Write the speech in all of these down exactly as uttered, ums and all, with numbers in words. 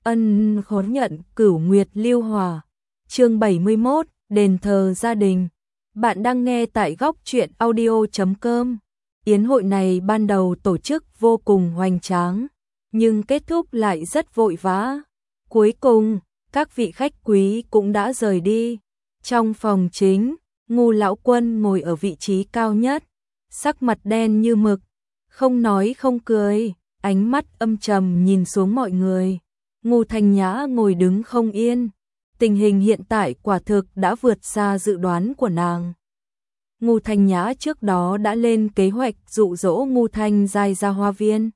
Ân khốn nhận cửu nguyệt lưu hòa. Chương bảy mươi mốt, đền thờ gia đình. Bạn đang nghe tại góc truyện audio chấm com. Yến hội này ban đầu tổ chức vô cùng hoành tráng, nhưng kết thúc lại rất vội vã. Cuối cùng, các vị khách quý cũng đã rời đi. Trong phòng chính, Ngô lão quân ngồi ở vị trí cao nhất, sắc mặt đen như mực, không nói không cười, ánh mắt âm trầm nhìn xuống mọi người. Ngô Thanh Nhã ngồi đứng không yên, tình hình hiện tại quả thực đã vượt xa dự đoán của nàng. Ngô Thanh Nhã trước đó đã lên kế hoạch dụ dỗ Ngô Thanh Giai ra hoa viên,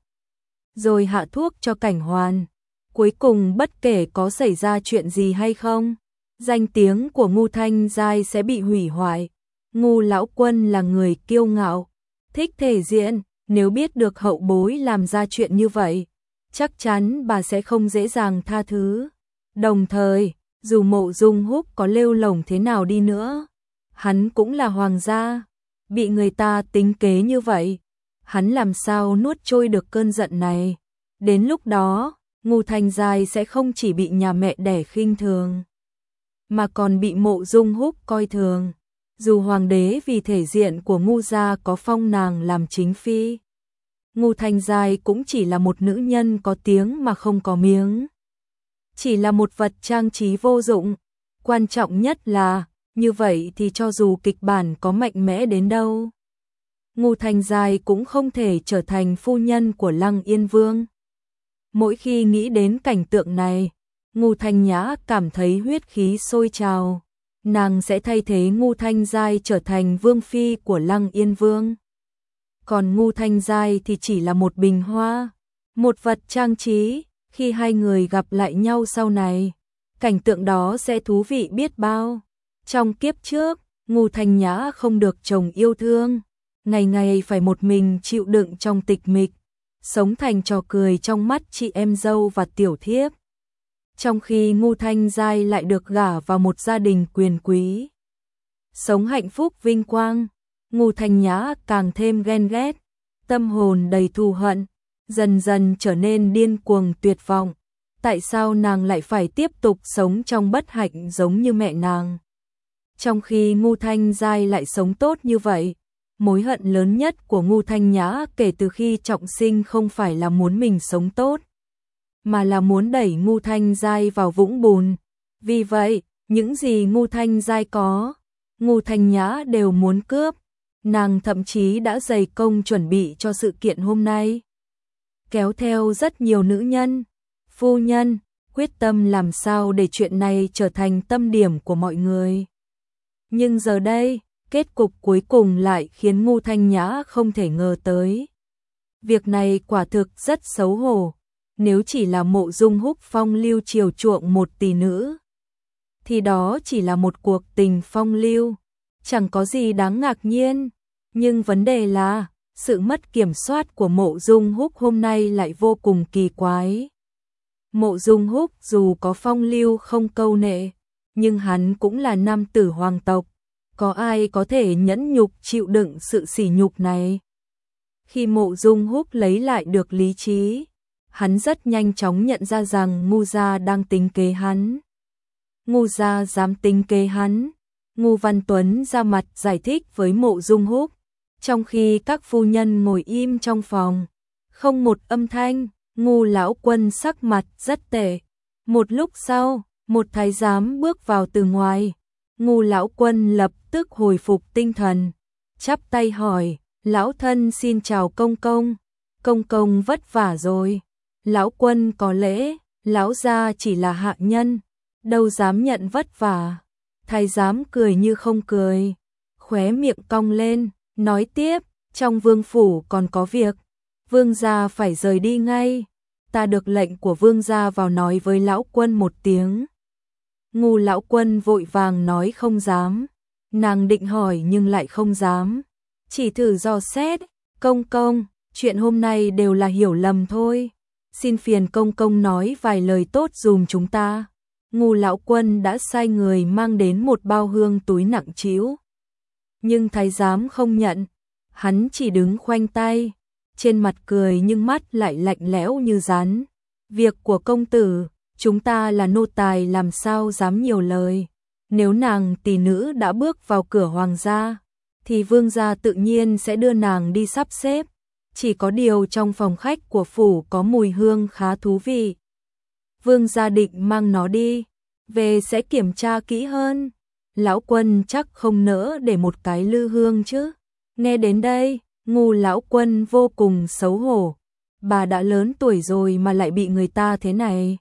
rồi hạ thuốc cho Cảnh Hoàn. Cuối cùng bất kể có xảy ra chuyện gì hay không, danh tiếng của Ngô Thanh Giai sẽ bị hủy hoại. Ngô lão quân là người kiêu ngạo, thích thể diện, nếu biết được hậu bối làm ra chuyện như vậy, chắc chắn bà sẽ không dễ dàng tha thứ. Đồng thời, dù Mộ Dung Húc có lêu lổng thế nào đi nữa, hắn cũng là hoàng gia, bị người ta tính kế như vậy, hắn làm sao nuốt trôi được cơn giận này. Đến lúc đó, Ngô Thanh Giai sẽ không chỉ bị nhà mẹ đẻ khinh thường, mà còn bị Mộ Dung Húc coi thường. Dù hoàng đế vì thể diện của Ngô gia có phong nàng làm chính phi, Ngô Thanh Giai cũng chỉ là một nữ nhân có tiếng mà không có miếng, chỉ là một vật trang trí vô dụng. Quan trọng nhất là, như vậy thì cho dù kịch bản có mạnh mẽ đến đâu, Ngô Thanh Giai cũng không thể trở thành phu nhân của Lăng Yên Vương. Mỗi khi nghĩ đến cảnh tượng này, Ngô Thanh Nhã cảm thấy huyết khí sôi trào. Nàng sẽ thay thế Ngô Thanh Giai trở thành vương phi của Lăng Yên Vương. Còn Ngô Thanh Giai thì chỉ là một bình hoa, một vật trang trí. Khi hai người gặp lại nhau sau này, cảnh tượng đó sẽ thú vị biết bao. Trong kiếp trước, Ngô Thanh Nhã không được chồng yêu thương, ngày ngày phải một mình chịu đựng trong tịch mịch, sống thành trò cười trong mắt chị em dâu và tiểu thiếp. Trong khi Ngô Thanh Giai lại được gả vào một gia đình quyền quý, sống hạnh phúc vinh quang, Ngô Thanh Nhã càng thêm ghen ghét, tâm hồn đầy thù hận, dần dần trở nên điên cuồng tuyệt vọng. Tại sao nàng lại phải tiếp tục sống trong bất hạnh giống như mẹ nàng, trong khi Ngô Thanh Giai lại sống tốt như vậy? Mối hận lớn nhất của Ngô Thanh Nhã kể từ khi trọng sinh không phải là muốn mình sống tốt, mà là muốn đẩy Ngô Thanh Giai vào vũng bùn. Vì vậy, những gì Ngô Thanh Giai có, Ngô Thanh Nhã đều muốn cướp. Nàng thậm chí đã dày công chuẩn bị cho sự kiện hôm nay, kéo theo rất nhiều nữ nhân, phu nhân, quyết tâm làm sao để chuyện này trở thành tâm điểm của mọi người. Nhưng giờ đây, kết cục cuối cùng lại khiến Ngô Thanh Nhã không thể ngờ tới. Việc này quả thực rất xấu hổ. Nếu chỉ là Mộ Dung Húc phong lưu chiều chuộng một tỷ nữ, thì đó chỉ là một cuộc tình phong lưu, chẳng có gì đáng ngạc nhiên. Nhưng vấn đề là, sự mất kiểm soát của Mộ Dung Húc hôm nay lại vô cùng kỳ quái. Mộ Dung Húc dù có phong lưu không câu nệ, nhưng hắn cũng là nam tử hoàng tộc, có ai có thể nhẫn nhục chịu đựng sự sỉ nhục này? Khi Mộ Dung Húc lấy lại được lý trí, hắn rất nhanh chóng nhận ra rằng Ngô gia đang tính kế hắn. Ngô gia dám tính kế hắn? Ngô Văn Tuấn ra mặt giải thích với Mộ Dung Húc, trong khi các phu nhân ngồi im trong phòng, không một âm thanh. Ngô lão quân sắc mặt rất tệ. Một lúc sau, một thái giám bước vào từ ngoài. Ngô lão quân lập tức hồi phục tinh thần, chắp tay hỏi: "Lão thân xin chào công công." "Công công vất vả rồi." Lão quân có lễ, lão gia chỉ là hạ nhân, đâu dám nhận vất vả. Thái giám cười như không cười, khóe miệng cong lên, nói tiếp: "Trong vương phủ còn có việc, vương gia phải rời đi ngay. Ta được lệnh của vương gia vào nói với lão quân một tiếng." Ngô lão quân vội vàng nói không dám. Nàng định hỏi nhưng lại không dám, chỉ thử dò xét: "Công công, chuyện hôm nay đều là hiểu lầm thôi. Xin phiền công công nói vài lời tốt dùm chúng ta." Ngô lão quân đã sai người mang đến một bao hương túi nặng trĩu, nhưng thái giám không nhận, hắn chỉ đứng khoanh tay, trên mặt cười nhưng mắt lại lạnh lẽo như rắn. "Việc của công tử, chúng ta là nô tài làm sao dám nhiều lời. Nếu nàng tỷ nữ đã bước vào cửa hoàng gia, thì vương gia tự nhiên sẽ đưa nàng đi sắp xếp. Chỉ có điều trong phòng khách của phủ có mùi hương khá thú vị. Vương gia định mang nó đi, về sẽ kiểm tra kỹ hơn. Lão Quân chắc không nỡ để một cái lư hương chứ. Nghe đến đây, Ngu lão Quân vô cùng xấu hổ. Bà đã lớn tuổi rồi mà lại bị người ta thế này.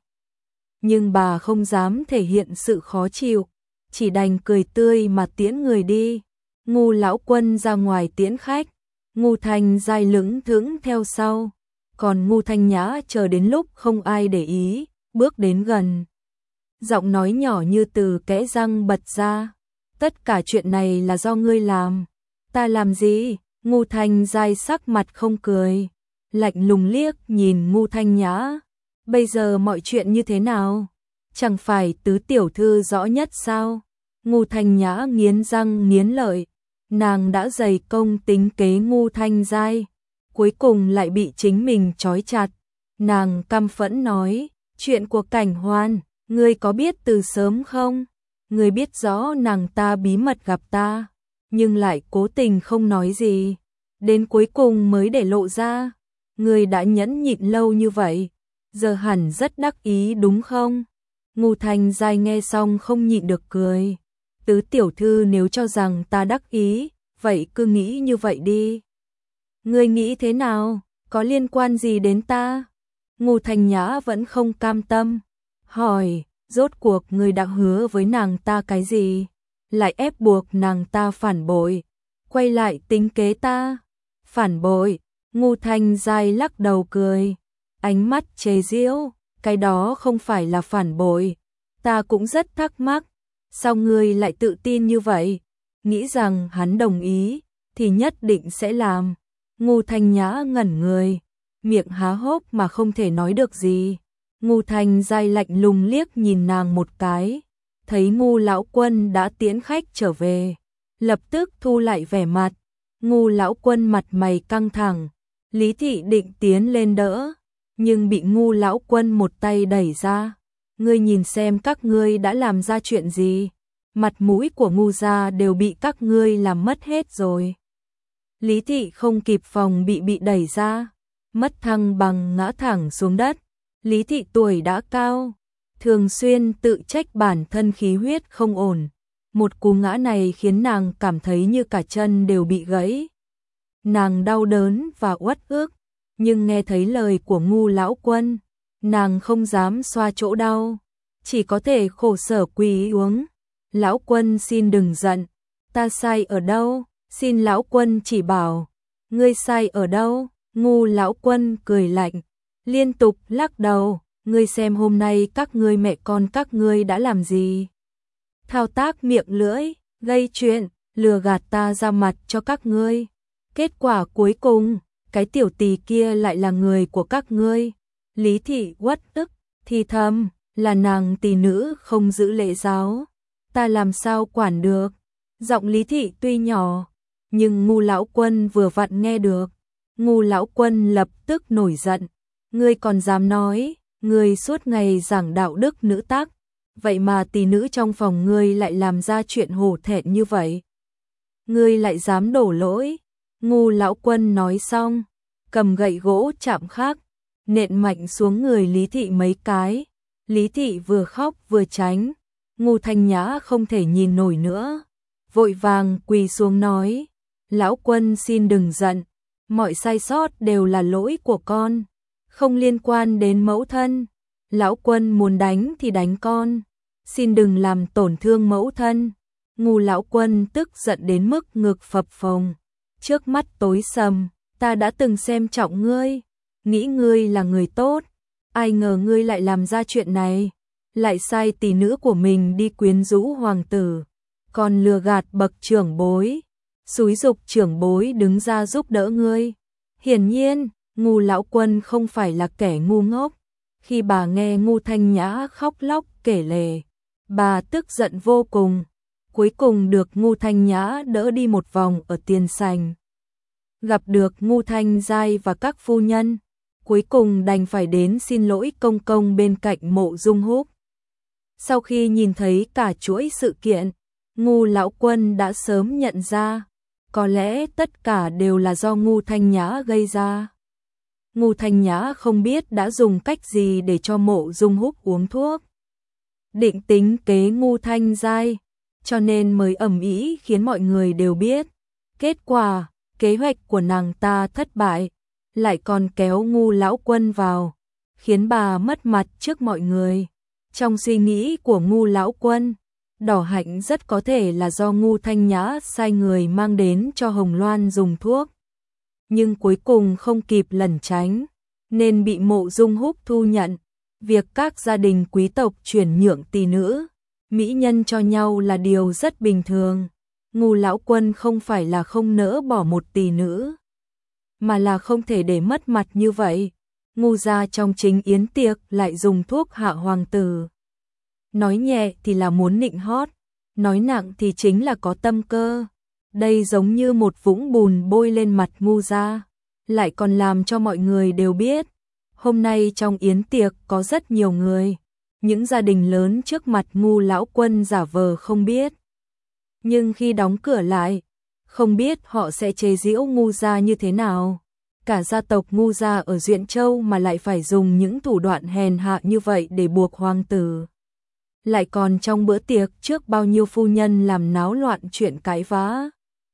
Nhưng bà không dám thể hiện sự khó chịu, chỉ đành cười tươi mà tiễn người đi. Ngu lão Quân ra ngoài tiễn khách, Ngu Thanh Giai lững thững theo sau, còn Ngu Thanh Nhã chờ đến lúc không ai để ý, bước đến gần. Giọng nói nhỏ như từ kẽ răng bật ra, tất cả chuyện này là do ngươi làm. Ta làm gì? Ngu Thanh Giai sắc mặt không cười, lạnh lùng liếc nhìn Ngu Thanh Nhã. Bây giờ mọi chuyện như thế nào? Chẳng phải tứ tiểu thư rõ nhất sao? Ngu Thanh Nhã nghiến răng nghiến lợi, nàng đã dày công tính kế Ngu Thanh Giai, cuối cùng lại bị chính mình trói chặt. Nàng căm phẫn nói, chuyện của Cảnh Hoan, ngươi có biết từ sớm không? Ngươi biết rõ nàng ta bí mật gặp ta, nhưng lại cố tình không nói gì, đến cuối cùng mới để lộ ra. Ngươi đã nhẫn nhịn lâu như vậy, giờ hẳn rất đắc ý đúng không? Ngu Thanh Giai nghe xong không nhịn được cười. Tứ tiểu thư nếu cho rằng ta đắc ý, vậy cứ nghĩ như vậy đi. Ngươi nghĩ thế nào? Có liên quan gì đến ta? Ngu Thanh Nhã vẫn không cam tâm, hỏi, rốt cuộc ngươi đã hứa với nàng ta cái gì? Lại ép buộc nàng ta phản bội, quay lại tính kế ta. Phản bội? Ngu Thanh Giai lắc đầu cười, ánh mắt chế giễu, cái đó không phải là phản bội. Ta cũng rất thắc mắc, sao ngươi lại tự tin như vậy? Nghĩ rằng hắn đồng ý thì nhất định sẽ làm. Ngu Thanh Nhã ngẩn người, miệng há hốc mà không thể nói được gì. Ngu Thanh Giai lạnh lùng liếc nhìn nàng một cái, thấy Ngu lão Quân đã tiễn khách trở về, lập tức thu lại vẻ mặt. Ngu lão Quân mặt mày căng thẳng, Lý thị định tiến lên đỡ, nhưng bị Ngu lão Quân một tay đẩy ra. Ngươi nhìn xem các ngươi đã làm ra chuyện gì, mặt mũi của Ngu gia đều bị các ngươi làm mất hết rồi. Lý thị không kịp phòng bị bị đẩy ra, mất thăng bằng ngã thẳng xuống đất. Lý thị tuổi đã cao, thường xuyên tự trách bản thân khí huyết không ổn. Một cú ngã này khiến nàng cảm thấy như cả chân đều bị gãy. Nàng đau đớn và uất ức, nhưng nghe thấy lời của Ngu lão Quân, nàng không dám xoa chỗ đau, chỉ có thể khổ sở quỳ xuống. Lão Quân xin đừng giận, ta sai ở đâu? Xin lão Quân chỉ bảo. Ngươi sai ở đâu? Ngu lão Quân cười lạnh, liên tục lắc đầu. Ngươi xem hôm nay các ngươi mẹ con các ngươi đã làm gì? Thao tác miệng lưỡi, gây chuyện, lừa gạt ta ra mặt cho các ngươi. Kết quả cuối cùng, cái tiểu tỳ kia lại là người của các ngươi. Lý thị uất ức, thì thầm, là nàng tỳ nữ không giữ lễ giáo, ta làm sao quản được. Giọng Lý thị tuy nhỏ, nhưng Ngu lão Quân vừa vặn nghe được. Ngu lão Quân lập tức nổi giận, ngươi còn dám nói, ngươi suốt ngày giảng đạo đức nữ tác, vậy mà tỳ nữ trong phòng ngươi lại làm ra chuyện hổ thẹn như vậy. Ngươi lại dám đổ lỗi. Ngu lão Quân nói xong, cầm gậy gỗ chạm khắc, nện mạnh xuống người Lý thị mấy cái. Lý thị vừa khóc vừa tránh. Ngu Thanh Nhã không thể nhìn nổi nữa, vội vàng quỳ xuống nói, lão Quân xin đừng giận, mọi sai sót đều là lỗi của con, không liên quan đến mẫu thân. Lão Quân muốn đánh thì đánh con, xin đừng làm tổn thương mẫu thân. Ngu lão Quân tức giận đến mức ngực phập phồng, trước mắt tối sầm, ta đã từng xem trọng ngươi, nghĩ ngươi là người tốt, ai ngờ ngươi lại làm ra chuyện này, lại sai tỷ nữ của mình đi quyến rũ hoàng tử, còn lừa gạt bậc trưởng bối, xúi giục trưởng bối đứng ra giúp đỡ ngươi. Hiển nhiên, Ngu lão Quân không phải là kẻ ngu ngốc. Khi bà nghe Ngu Thanh Nhã khóc lóc kể lể, bà tức giận vô cùng, cuối cùng được Ngu Thanh Nhã đỡ đi một vòng ở tiền sảnh. Gặp được Ngu Thanh Giai và các phu nhân, cuối cùng đành phải đến xin lỗi công công bên cạnh Mộ Dung Húc. Sau khi nhìn thấy cả chuỗi sự kiện, Ngu lão quân đã sớm nhận ra, có lẽ tất cả đều là do Ngu Thanh Nhã gây ra. Ngu Thanh Nhã không biết đã dùng cách gì để cho Mộ Dung Húc uống thuốc. Định tính kế Ngu Thanh Giai, cho nên mới ầm ĩ khiến mọi người đều biết. Kết quả, kế hoạch của nàng ta thất bại, lại còn kéo Ngu lão quân vào, khiến bà mất mặt trước mọi người. Trong suy nghĩ của Ngu lão quân, Đỏ Hạnh rất có thể là do Ngu Thanh Nhã sai người mang đến cho Hồng Loan dùng thuốc. Nhưng cuối cùng không kịp lẩn tránh, nên bị Mộ Dung Húc thu nhận. Việc các gia đình quý tộc chuyển nhượng tỷ nữ, mỹ nhân cho nhau là điều rất bình thường. Ngu lão quân không phải là không nỡ bỏ một tỷ nữ, mà là không thể để mất mặt như vậy. Ngu gia trong chính yến tiệc lại dùng thuốc hạ hoàng tử. Nói nhẹ thì là muốn nịnh hót, nói nặng thì chính là có tâm cơ. Đây giống như một vũng bùn bôi lên mặt Ngu gia, lại còn làm cho mọi người đều biết. Hôm nay trong yến tiệc có rất nhiều người, những gia đình lớn trước mặt Ngu lão quân giả vờ không biết. Nhưng khi đóng cửa lại, không biết họ sẽ chế giễu Ngu gia như thế nào. Cả gia tộc Ngu gia ở Duyện Châu mà lại phải dùng những thủ đoạn hèn hạ như vậy để buộc hoàng tử. Lại còn trong bữa tiệc trước bao nhiêu phu nhân làm náo loạn chuyện cãi vã,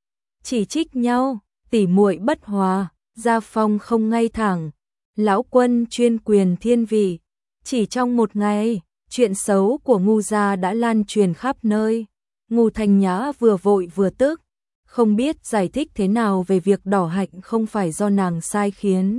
chỉ trích nhau, tỉ muội bất hòa, gia phong không ngay thẳng. Lão quân chuyên quyền thiên vị, chỉ trong một ngày, chuyện xấu của Ngu gia đã lan truyền khắp nơi. Ngu Thanh Nhã vừa vội vừa tức, không biết giải thích thế nào về việc Đỏ Hạnh không phải do nàng sai khiến.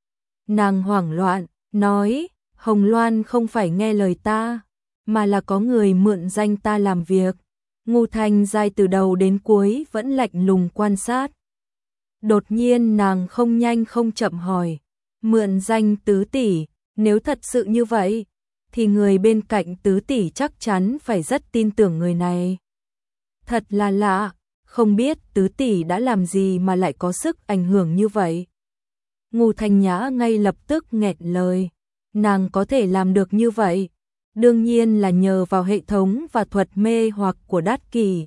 Nàng hoảng loạn, nói, Hồng Loan không phải nghe lời ta, mà là có người mượn danh ta làm việc. Ngu Thanh Giai từ đầu đến cuối vẫn lạnh lùng quan sát. Đột nhiên nàng không nhanh không chậm hỏi, mượn danh tứ tỷ, nếu thật sự như vậy, thì người bên cạnh tứ tỷ chắc chắn phải rất tin tưởng người này. Thật là lạ, không biết tứ tỷ đã làm gì mà lại có sức ảnh hưởng như vậy. Ngu Thanh Nhã ngay lập tức nghẹn lời, nàng có thể làm được như vậy, đương nhiên là nhờ vào hệ thống và thuật mê hoặc của Đát Kỷ.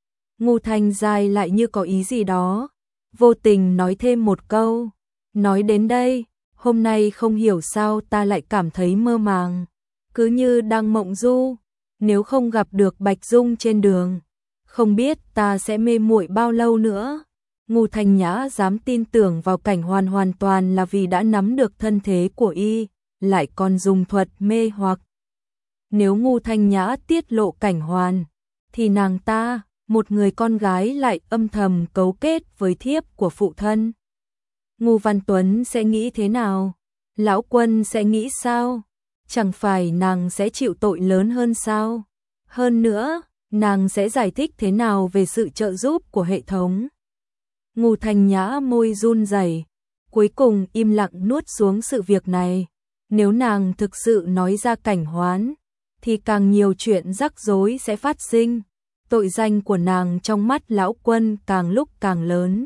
Ngu Thanh Giai lại như có ý gì đó, vô tình nói thêm một câu, nói đến đây, hôm nay không hiểu sao ta lại cảm thấy mơ màng, cứ như đang mộng du, nếu không gặp được Bạch Dung trên đường, không biết ta sẽ mê muội bao lâu nữa. Ngu Thanh Nhã dám tin tưởng vào Cảnh Hoàn hoàn toàn là vì đã nắm được thân thế của y, lại còn dùng thuật mê hoặc. Nếu Ngu Thanh Nhã tiết lộ Cảnh Hoàn, thì nàng ta, một người con gái lại âm thầm cấu kết với thiếp của phụ thân. Ngu Văn Tuấn sẽ nghĩ thế nào? Lão quân sẽ nghĩ sao? Chẳng phải nàng sẽ chịu tội lớn hơn sao? Hơn nữa, nàng sẽ giải thích thế nào về sự trợ giúp của hệ thống? Ngu Thanh Nhã môi run rẩy, cuối cùng im lặng nuốt xuống sự việc này. Nếu nàng thực sự nói ra Cảnh Hoán, thì càng nhiều chuyện rắc rối sẽ phát sinh. Tội danh của nàng trong mắt lão quân càng lúc càng lớn.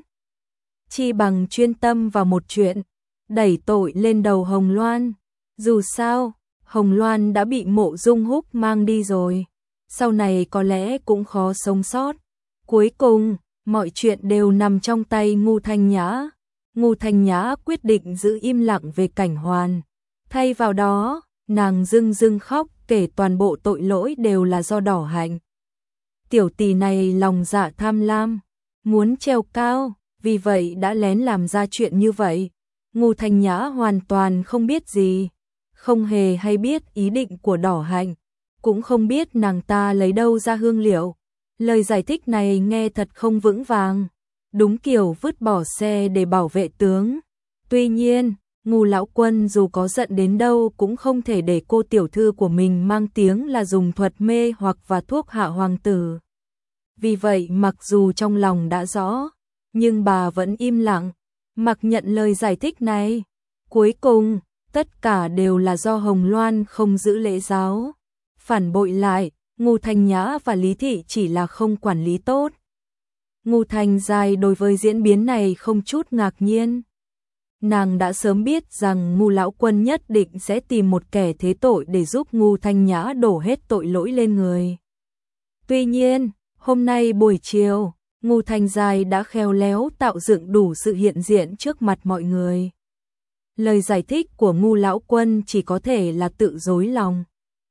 Chi bằng chuyên tâm vào một chuyện, đẩy tội lên đầu Hồng Loan. Dù sao, Hồng Loan đã bị Mộ Dung Húc mang đi rồi, sau này có lẽ cũng khó sống sót. Cuối cùng, mọi chuyện đều nằm trong tay Ngu Thanh Nhã. Ngu Thanh Nhã quyết định giữ im lặng về Cảnh Hoàn. Thay vào đó, nàng rưng rưng khóc kể toàn bộ tội lỗi đều là do Đỏ Hạnh. Tiểu tỷ này lòng dạ tham lam, muốn trèo cao, vì vậy đã lén làm ra chuyện như vậy. Ngu Thanh Nhã hoàn toàn không biết gì, không hề hay biết ý định của Đỏ Hạnh, cũng không biết nàng ta lấy đâu ra hương liệu. Lời giải thích này nghe thật không vững vàng, đúng kiểu vứt bỏ xe để bảo vệ tướng. Tuy nhiên, Ngu lão quân dù có giận đến đâu cũng không thể để cô tiểu thư của mình mang tiếng là dùng thuật mê hoặc và thuốc hạ hoàng tử. Vì vậy mặc dù trong lòng đã rõ, nhưng bà vẫn im lặng, mặc nhận lời giải thích này. Cuối cùng, tất cả đều là do Hồng Loan không giữ lễ giáo. Phản bội lại, Ngu Thanh Nhã và Lý Thị chỉ là không quản lý tốt. Ngu Thanh Giai đối với diễn biến này không chút ngạc nhiên. Nàng đã sớm biết rằng Ngu lão quân nhất định sẽ tìm một kẻ thế tội để giúp Ngu Thanh Nhã đổ hết tội lỗi lên người. Tuy nhiên, hôm nay buổi chiều, Ngu Thanh Giai đã khéo léo tạo dựng đủ sự hiện diện trước mặt mọi người. Lời giải thích của Ngu lão quân chỉ có thể là tự dối lòng.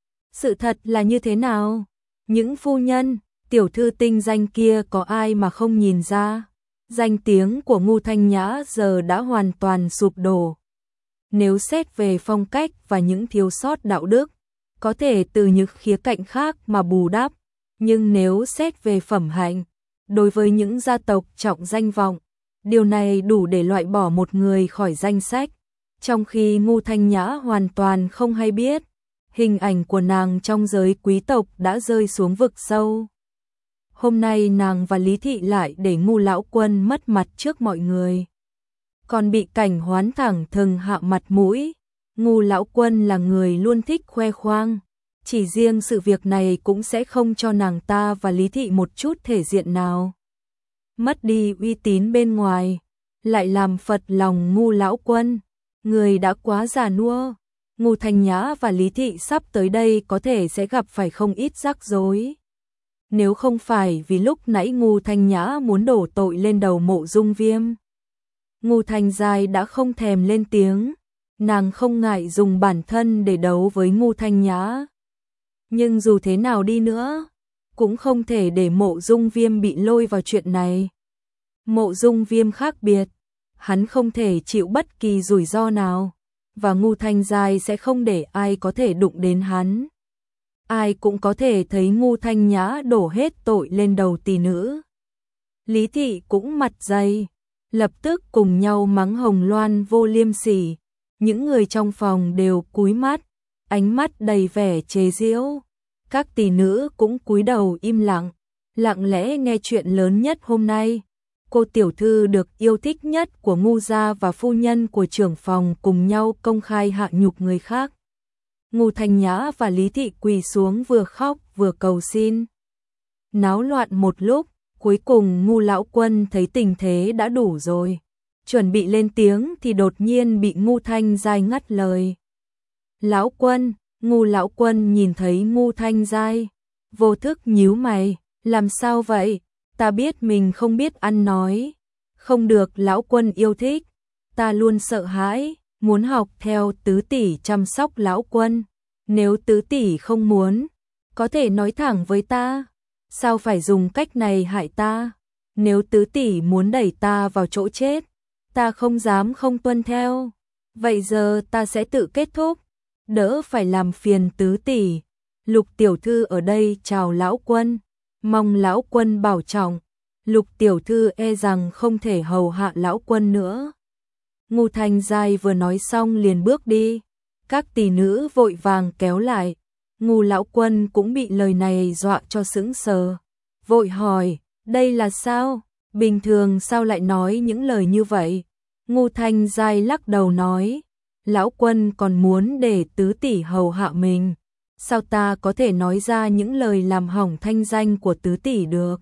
Sự thật là như thế nào? Những phu nhân, tiểu thư tinh danh kia có ai mà không nhìn ra? Danh tiếng của Ngu Thanh Nhã giờ đã hoàn toàn sụp đổ. Nếu xét về phong cách và những thiếu sót đạo đức, có thể từ những khía cạnh khác mà bù đắp, nhưng nếu xét về phẩm hạnh, đối với những gia tộc trọng danh vọng, điều này đủ để loại bỏ một người khỏi danh sách, trong khi Ngu Thanh Nhã hoàn toàn không hay biết, hình ảnh của nàng trong giới quý tộc đã rơi xuống vực sâu. Hôm nay nàng và Lý Thị lại để Ngu lão quân mất mặt trước mọi người, còn bị Cảnh Hoán thẳng thừng hạ mặt mũi. Ngu lão quân là người luôn thích khoe khoang, chỉ riêng sự việc này cũng sẽ không cho nàng ta và Lý Thị một chút thể diện nào. Mất đi uy tín bên ngoài, lại làm phật lòng Ngu lão quân, người đã quá già nua. Ngu Thanh Nhã và Lý Thị sắp tới đây có thể sẽ gặp phải không ít rắc rối. Nếu không phải vì lúc nãy Ngu Thanh Nhã muốn đổ tội lên đầu Mộ Dung Viêm, Ngu Thanh Giai đã không thèm lên tiếng, nàng không ngại dùng bản thân để đấu với Ngu Thanh Nhã. Nhưng dù thế nào đi nữa, cũng không thể để Mộ Dung Viêm bị lôi vào chuyện này. Mộ Dung Viêm khác biệt, hắn không thể chịu bất kỳ rủi ro nào, và Ngu Thanh Giai sẽ không để ai có thể đụng đến hắn. Ai cũng có thể thấy Ngu Thanh Nhã đổ hết tội lên đầu tỷ nữ. Lý Thị cũng mặt dày, lập tức cùng nhau mắng Hồng Loan vô liêm sỉ. Những người trong phòng đều cúi mắt, ánh mắt đầy vẻ chế giễu. Các tỷ nữ cũng cúi đầu im lặng, lặng lẽ nghe chuyện lớn nhất hôm nay. Cô tiểu thư được yêu thích nhất của Ngu gia và phu nhân của trưởng phòng cùng nhau công khai hạ nhục người khác. Ngu Thanh Nhã và Lý Thị quỳ xuống vừa khóc vừa cầu xin. Náo loạn một lúc, cuối cùng Ngu lão quân thấy tình thế đã đủ rồi, chuẩn bị lên tiếng thì đột nhiên bị Ngu Thanh Giai ngắt lời. Lão quân, Ngu lão quân nhìn thấy Ngu Thanh Giai, vô thức nhíu mày, làm sao vậy? Ta biết mình không biết ăn nói, không được lão quân yêu thích, ta luôn sợ hãi, muốn học theo tứ tỷ chăm sóc lão quân. Nếu tứ tỷ không muốn, có thể nói thẳng với ta, sao phải dùng cách này hại ta? Nếu tứ tỷ muốn đẩy ta vào chỗ chết, ta không dám không tuân theo. Vậy giờ ta sẽ tự kết thúc, đỡ phải làm phiền tứ tỷ. Lục tiểu thư ở đây chào lão quân, mong lão quân bảo trọng. Lục tiểu thư e rằng không thể hầu hạ lão quân nữa. Ngu Thanh Giai vừa nói xong liền bước đi, các tỷ nữ vội vàng kéo lại. Ngu lão quân cũng bị lời này dọa cho sững sờ, vội hỏi, đây là sao? Bình thường sao lại nói những lời như vậy? Ngu Thanh Giai lắc đầu nói, lão quân còn muốn để tứ tỷ hầu hạ mình, sao ta có thể nói ra những lời làm hỏng thanh danh của tứ tỷ được?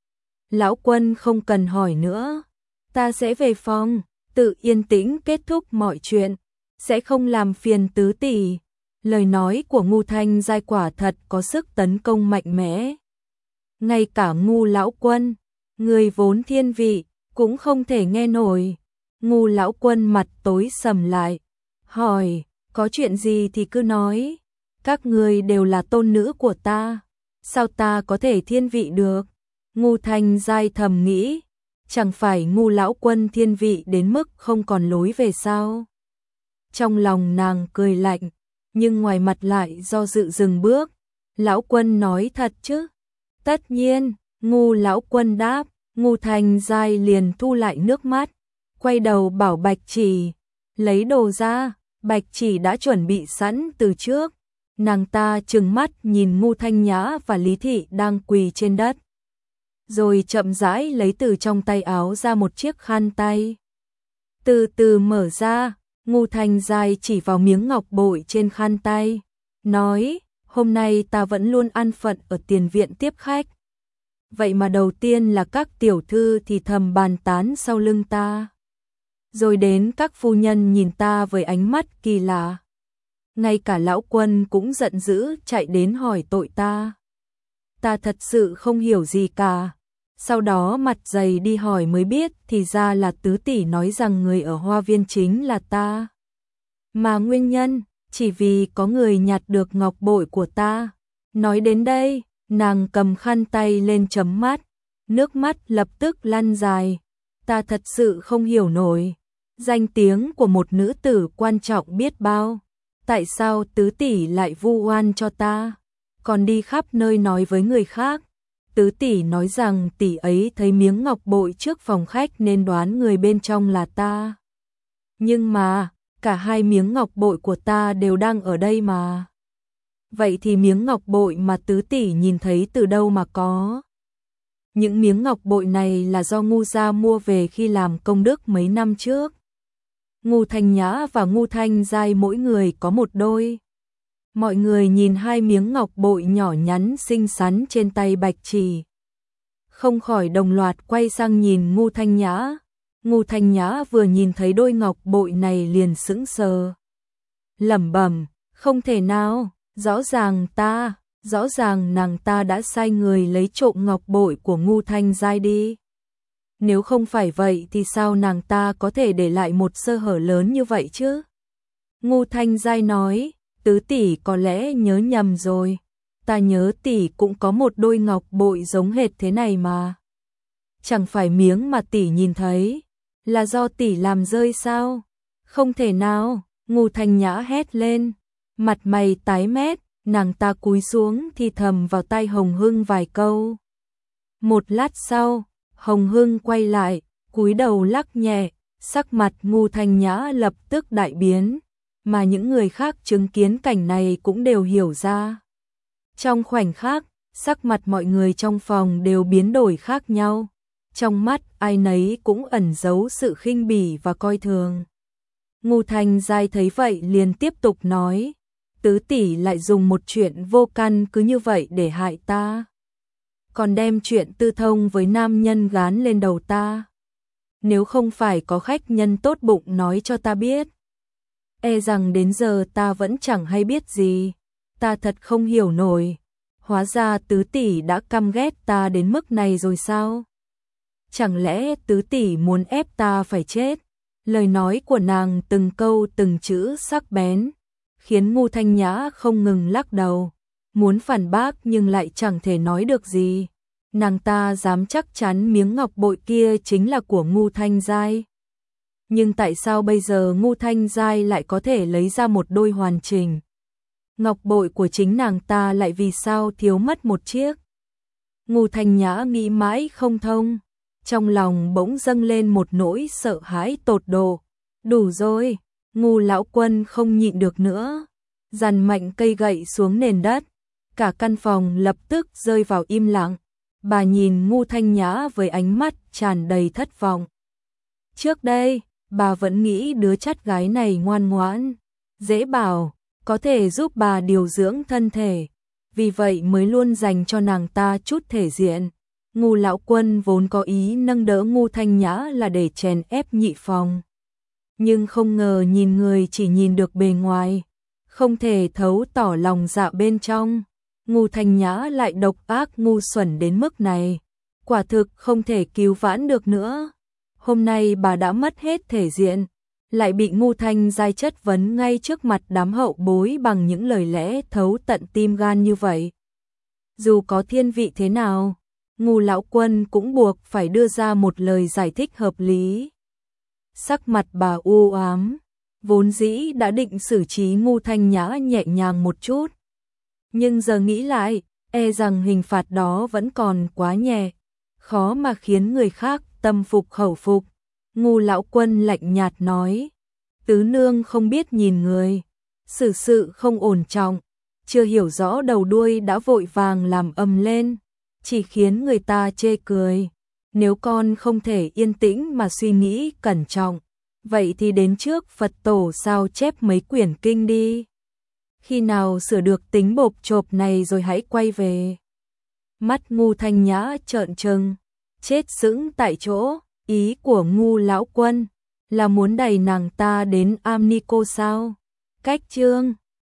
Lão quân không cần hỏi nữa, ta sẽ về phòng, tự yên tĩnh kết thúc mọi chuyện, sẽ không làm phiền tứ tỷ. Lời nói của Ngu Thanh Giai quả thật có sức tấn công mạnh mẽ. Ngay cả Ngu lão quân, người vốn thiên vị, cũng không thể nghe nổi. Ngu lão quân mặt tối sầm lại, hỏi, có chuyện gì thì cứ nói, các người đều là tôn nữ của ta, sao ta có thể thiên vị được? Ngu Thanh Giai thầm nghĩ, chẳng phải Ngu lão quân thiên vị đến mức không còn lối về sao? Trong lòng nàng cười lạnh, nhưng ngoài mặt lại do dự dừng bước. Lão quân nói thật chứ? Tất nhiên, Ngu lão quân đáp. Ngu Thanh Giai liền thu lại nước mắt, quay đầu bảo Bạch Chỉ, lấy đồ ra. Bạch Chỉ đã chuẩn bị sẵn từ trước. Nàng ta trừng mắt nhìn Ngu Thanh Nhã và Lý Thị đang quỳ trên đất, rồi chậm rãi lấy từ trong tay áo ra một chiếc khăn tay. Từ từ mở ra, Ngu Thanh Giai chỉ vào miếng ngọc bội trên khăn tay, nói, hôm nay ta vẫn luôn ăn phận ở tiền viện tiếp khách. Vậy mà đầu tiên là các tiểu thư thì thầm bàn tán sau lưng ta. rồi đến các phu nhân nhìn ta với ánh mắt kỳ lạ. Ngay cả lão quân cũng giận dữ chạy đến hỏi tội ta. Ta thật sự không hiểu gì cả. Sau đó mặt dày đi hỏi mới biết thì ra là tứ tỷ nói rằng người ở hoa viên chính là ta. Mà nguyên nhân, chỉ vì có người nhặt được ngọc bội của ta. Nói đến đây, nàng cầm khăn tay lên chấm mắt, nước mắt lập tức lăn dài. Ta thật sự không hiểu nổi. Danh tiếng của một nữ tử quan trọng biết bao. Tại sao tứ tỷ lại vu oan cho ta? Còn đi khắp nơi nói với người khác. Tứ tỷ nói rằng tỷ ấy thấy miếng ngọc bội trước phòng khách nên đoán người bên trong là ta. Nhưng mà, cả hai miếng ngọc bội của ta đều đang ở đây mà. Vậy thì miếng ngọc bội mà tứ tỷ nhìn thấy từ đâu mà có? Những miếng ngọc bội này là do Ngu gia mua về khi làm công đức mấy năm trước. Ngu Thanh Nhã và Ngu Thanh Giai mỗi người có một đôi. Mọi người nhìn hai miếng ngọc bội nhỏ nhắn xinh xắn trên tay Bạch Trì, không khỏi đồng loạt quay sang nhìn Ngu Thanh Nhã. Ngu Thanh Nhã vừa nhìn thấy đôi ngọc bội này liền sững sờ. Lẩm bẩm, không thể nào, rõ ràng ta, rõ ràng nàng ta đã sai người lấy trộm ngọc bội của Ngu Thanh Giai đi. Nếu không phải vậy thì sao nàng ta có thể để lại một sơ hở lớn như vậy chứ? Ngu Thanh Giai nói, tứ tỷ có lẽ nhớ nhầm rồi. Ta nhớ tỷ cũng có một đôi ngọc bội giống hệt thế này mà. Chẳng phải miếng mà tỷ nhìn thấy là do tỷ làm rơi sao? Không thể nào, Ngu Thanh Nhã hét lên, mặt mày tái mét, nàng ta cúi xuống thì thầm vào tai Hồng Hưng vài câu. Một lát sau, Hồng Hưng quay lại, cúi đầu lắc nhẹ, sắc mặt Ngu Thanh Nhã lập tức đại biến, mà những người khác chứng kiến cảnh này cũng đều hiểu ra. Trong khoảnh khắc, sắc mặt mọi người trong phòng đều biến đổi khác nhau, trong mắt ai nấy cũng ẩn giấu sự khinh bỉ và coi thường. Ngu Thanh Giai thấy vậy liền tiếp tục nói, tứ tỷ lại dùng một chuyện vô căn cứ như vậy để hại ta. Còn đem chuyện tư thông với nam nhân gán lên đầu ta. Nếu không phải có khách nhân tốt bụng nói cho ta biết, e rằng đến giờ ta vẫn chẳng hay biết gì. Ta thật không hiểu nổi. Hóa ra tứ tỷ đã căm ghét ta đến mức này rồi sao? Chẳng lẽ tứ tỷ muốn ép ta phải chết? Lời nói của nàng từng câu từng chữ sắc bén, khiến Ngu Thanh Nhã không ngừng lắc đầu, muốn phản bác nhưng lại chẳng thể nói được gì. Nàng ta dám chắc chắn miếng ngọc bội kia chính là của Ngu Thanh Giai. Nhưng tại sao bây giờ Ngu Thanh Giai lại có thể lấy ra một đôi hoàn chỉnh? Ngọc bội của chính nàng ta lại vì sao thiếu mất một chiếc? Ngu Thanh Nhã nghĩ mãi không thông, trong lòng bỗng dâng lên một nỗi sợ hãi tột độ. Đủ rồi, Ngu lão quân không nhịn được nữa, dằn mạnh cây gậy xuống nền đất, cả căn phòng lập tức rơi vào im lặng. Bà nhìn Ngu Thanh Nhã với ánh mắt tràn đầy thất vọng. Trước đây, bà vẫn nghĩ đứa chắt gái này ngoan ngoãn, dễ bảo, có thể giúp bà điều dưỡng thân thể, vì vậy mới luôn dành cho nàng ta chút thể diện. Ngu lão quân vốn có ý nâng đỡ Ngu Thanh Nhã là để chèn ép nhị phòng, nhưng không ngờ nhìn người chỉ nhìn được bề ngoài, không thể thấu tỏ lòng dạ bên trong. Ngu Thanh Nhã lại độc ác ngu xuẩn đến mức này, quả thực không thể cứu vãn được nữa. Hôm nay bà đã mất hết thể diện, lại bị Ngu Thanh Giai chất vấn ngay trước mặt đám hậu bối bằng những lời lẽ thấu tận tim gan như vậy. Dù có thiên vị thế nào, Ngu lão quân cũng buộc phải đưa ra một lời giải thích hợp lý. Sắc mặt bà u ám, vốn dĩ đã định xử trí Ngu Thanh Nhã nhẹ nhàng một chút, nhưng giờ nghĩ lại, e rằng hình phạt đó vẫn còn quá nhẹ, khó mà khiến người khác tâm phục khẩu phục. Ngu lão quân lạnh nhạt nói, tứ nương không biết nhìn người, xử sự không ổn trọng, chưa hiểu rõ đầu đuôi đã vội vàng làm ầm lên, chỉ khiến người ta chê cười. Nếu con không thể yên tĩnh mà suy nghĩ cẩn trọng, vậy thì đến trước Phật tổ sao chép mấy quyển kinh đi. Khi nào sửa được tính bộp chộp này rồi hãy quay về. Mắt Ngu Thanh Nhã trợn trừng, chết sững tại chỗ. Ý của Ngu lão quân là muốn đẩy nàng ta đến Amnico sao? Cách chương